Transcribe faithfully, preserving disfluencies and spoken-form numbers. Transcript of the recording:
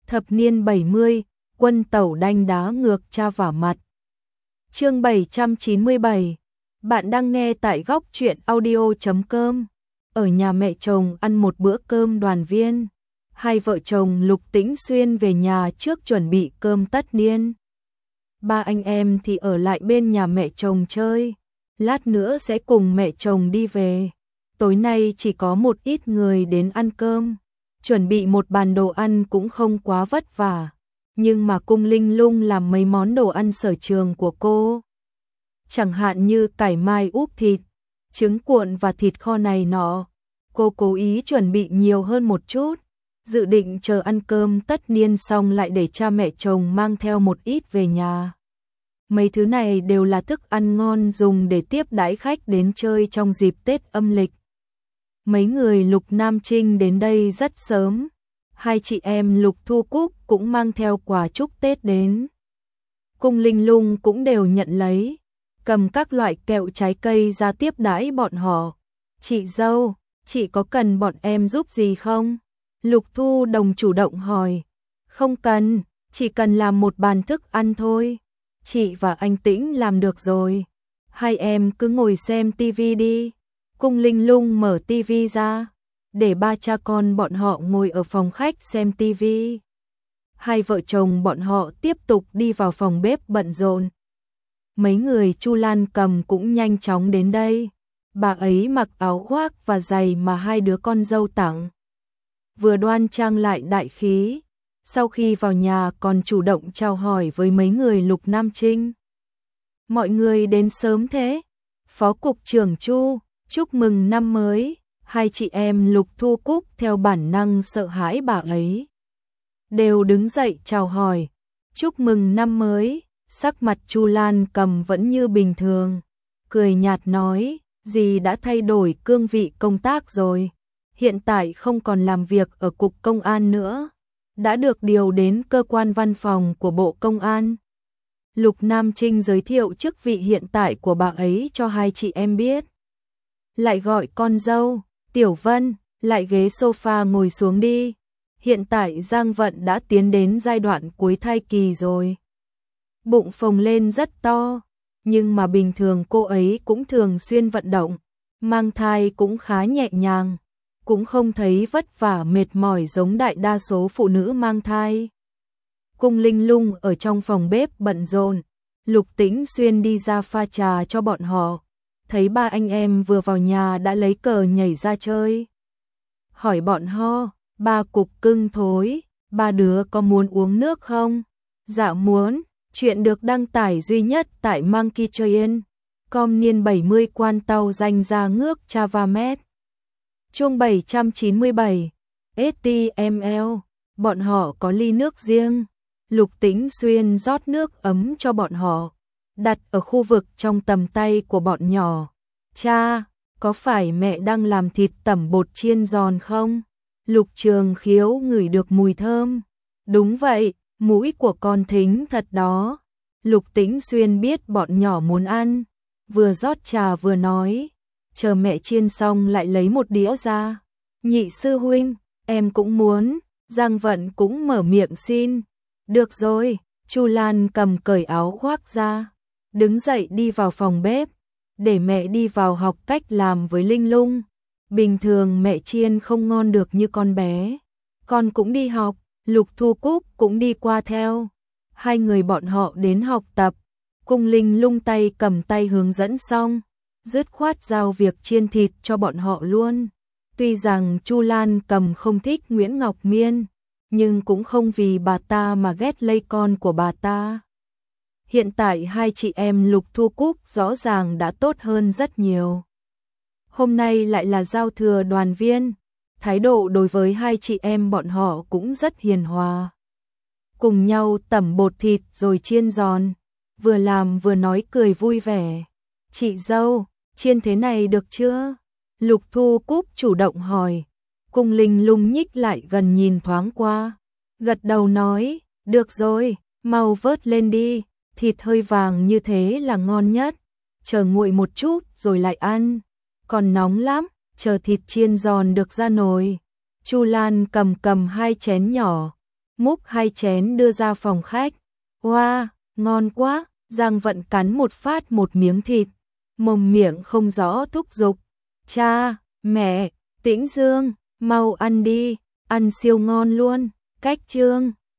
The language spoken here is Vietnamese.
Thập niên bảy mươi, quân tẩu đanh đá ngược cha vả mặt. Chương bảy trăm chín mươi bảy. Bạn đang nghe tại góc truyện audio chấm com. Ở nhà mẹ chồng ăn một bữa cơm đoàn viên, hai vợ chồng Lục Tĩnh Xuyên về nhà trước chuẩn bị cơm tất niên. Ba anh em thì ở lại bên nhà mẹ chồng chơi, lát nữa sẽ cùng mẹ chồng đi về. Tối nay chỉ có một ít người đến ăn cơm, chuẩn bị một bàn đồ ăn cũng không quá vất vả, nhưng mà Cung Linh Lung làm mấy món đồ ăn sở trường của cô. Chẳng hạn như cải mai úp thịt, trứng cuộn và thịt kho này nọ. Cô cố ý chuẩn bị nhiều hơn một chút, dự định chờ ăn cơm tất niên xong lại để cha mẹ chồng mang theo một ít về nhà. Mấy thứ này đều là thức ăn ngon dùng để tiếp đãi khách đến chơi trong dịp Tết âm lịch. Mấy người Lục Nam Trinh đến đây rất sớm, hai chị em Lục Thu Cúc cũng mang theo quà chúc Tết đến. Cung Linh Lung cũng đều nhận lấy, cầm các loại kẹo trái cây ra tiếp đãi bọn họ. Chị dâu, chị có cần bọn em giúp gì không? Lục Thu Đồng chủ động hỏi. Không cần, chỉ cần làm một bàn thức ăn thôi. Chị và anh Tĩnh làm được rồi. Hai em cứ ngồi xem tivi đi. Cung Linh Lung mở tivi ra, để ba cha con bọn họ ngồi ở phòng khách xem tivi. Hai vợ chồng bọn họ tiếp tục đi vào phòng bếp bận rộn. Mấy người Chu Lan Cầm cũng nhanh chóng đến đây. Bà ấy mặc áo khoác và giày mà hai đứa con dâu tặng, vừa đoan trang lại đại khí. Sau khi vào nhà còn chủ động chào hỏi với mấy người Lục Nam Trinh. Mọi người đến sớm thế. Phó cục trưởng Chu, chúc mừng năm mới. Hai chị em Lục Thu Cúc theo bản năng sợ hãi bà ấy, đều đứng dậy chào hỏi. Chúc mừng năm mới. Sắc mặt Chu Lan Cầm vẫn như bình thường, cười nhạt nói, dì đã thay đổi cương vị công tác rồi. Hiện tại không còn làm việc ở cục công an nữa, đã được điều đến cơ quan văn phòng của Bộ Công an. Lục Nam Trinh giới thiệu chức vị hiện tại của bà ấy cho hai chị em biết. Lại gọi con dâu, Tiểu Vân, lại ghế sofa ngồi xuống đi. Hiện tại Giang Vận đã tiến đến giai đoạn cuối thai kỳ rồi. Bụng phồng lên rất to, nhưng mà bình thường cô ấy cũng thường xuyên vận động, mang thai cũng khá nhẹ nhàng, cũng không thấy vất vả mệt mỏi giống đại đa số phụ nữ mang thai. Cung Linh Lung ở trong phòng bếp bận rộn, Lục Tĩnh Xuyên đi ra pha trà cho bọn họ, thấy ba anh em vừa vào nhà đã lấy cờ nhảy ra chơi. Hỏi bọn họ, ba cục cưng thối, ba đứa có muốn uống nước không? Dạ muốn. Chuyện được đăng tải duy nhất tại Monkey Train. Com niên bảy mươi quan tàu danh ra ngước Chavamet. Chương bảy trăm chín mươi bảy. ét tê em lờ. Bọn họ có ly nước riêng. Lục Tĩnh Xuyên rót nước ấm cho bọn họ, đặt ở khu vực trong tầm tay của bọn nhỏ. Cha, có phải mẹ đang làm thịt tẩm bột chiên giòn không? Lục Trường Khiếu ngửi được mùi thơm. Đúng vậy, mũi của con thính thật đó. Lục Tĩnh Xuyên biết bọn nhỏ muốn ăn, vừa rót trà vừa nói, chờ mẹ chiên xong lại lấy một đĩa ra. Nhị sư huynh, em cũng muốn. Giang Vận cũng mở miệng xin. Được rồi. Chu Lan Cầm cởi áo khoác ra, đứng dậy đi vào phòng bếp, để mẹ đi vào học cách làm với Linh Lung. Bình thường mẹ chiên không ngon được như con bé, con cũng đi học. Lục Thu Cúc cũng đi qua theo. Hai người bọn họ đến học tập. Cung Linh Lung tay cầm tay hướng dẫn xong, dứt khoát giao việc chiên thịt cho bọn họ luôn. Tuy rằng Chu Lan Cầm không thích Nguyễn Ngọc Miên, nhưng cũng không vì bà ta mà ghét lây con của bà ta. Hiện tại hai chị em Lục Thu Cúc rõ ràng đã tốt hơn rất nhiều. Hôm nay lại là giao thừa đoàn viên, thái độ đối với hai chị em bọn họ cũng rất hiền hòa. Cùng nhau tẩm bột thịt rồi chiên giòn, vừa làm vừa nói cười vui vẻ. Chị dâu, chiên thế này được chưa? Lục Thu Cúc chủ động hỏi. Cung Linh Lung nhích lại gần nhìn thoáng qua, gật đầu nói, được rồi, mau vớt lên đi, thịt hơi vàng như thế là ngon nhất, chờ nguội một chút rồi lại ăn, còn nóng lắm, chờ thịt chiên giòn được ra nồi. Chu Lan cầm cầm hai chén nhỏ, múc hai chén đưa ra phòng khách. Wow, ngon quá, Giang Vận cắn một phát một miếng thịt, mồm miệng không rõ thúc giục. Cha, mẹ, Tĩnh Dương, mau ăn đi, ăn siêu ngon luôn, cách chương.